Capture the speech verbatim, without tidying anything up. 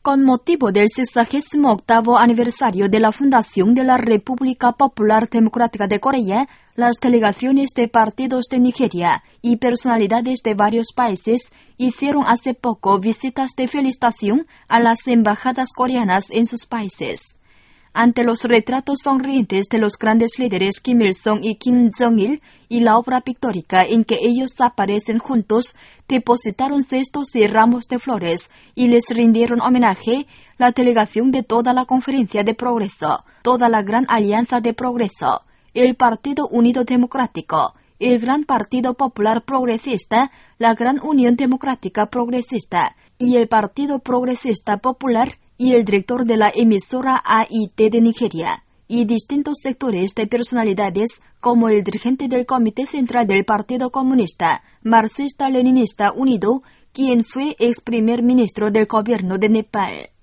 Con motivo del sexagésimo octavo aniversario de la fundación de la República Popular Democrática de Corea, las delegaciones de partidos de Nigeria y personalidades de varios países hicieron hace poco visitas de felicitación a las embajadas coreanas en sus países. Ante los retratos sonrientes de los grandes líderes Kim Il-sung y Kim Jong-il y la obra pictórica en que ellos aparecen juntos, depositaron cestos y ramos de flores y les rindieron homenaje la delegación de toda la Conferencia de Progreso, toda la Gran Alianza de Progreso, el Partido Unido Democrático, el Gran Partido Popular Progresista, la Gran Unión Democrática Progresista y el Partido Progresista Popular y el director de la emisora A I T de Nigeria, y distintos sectores de personalidades como el dirigente del Comité Central del Partido Comunista, Marxista-Leninista Unido, quien fue ex primer ministro del gobierno de Nepal.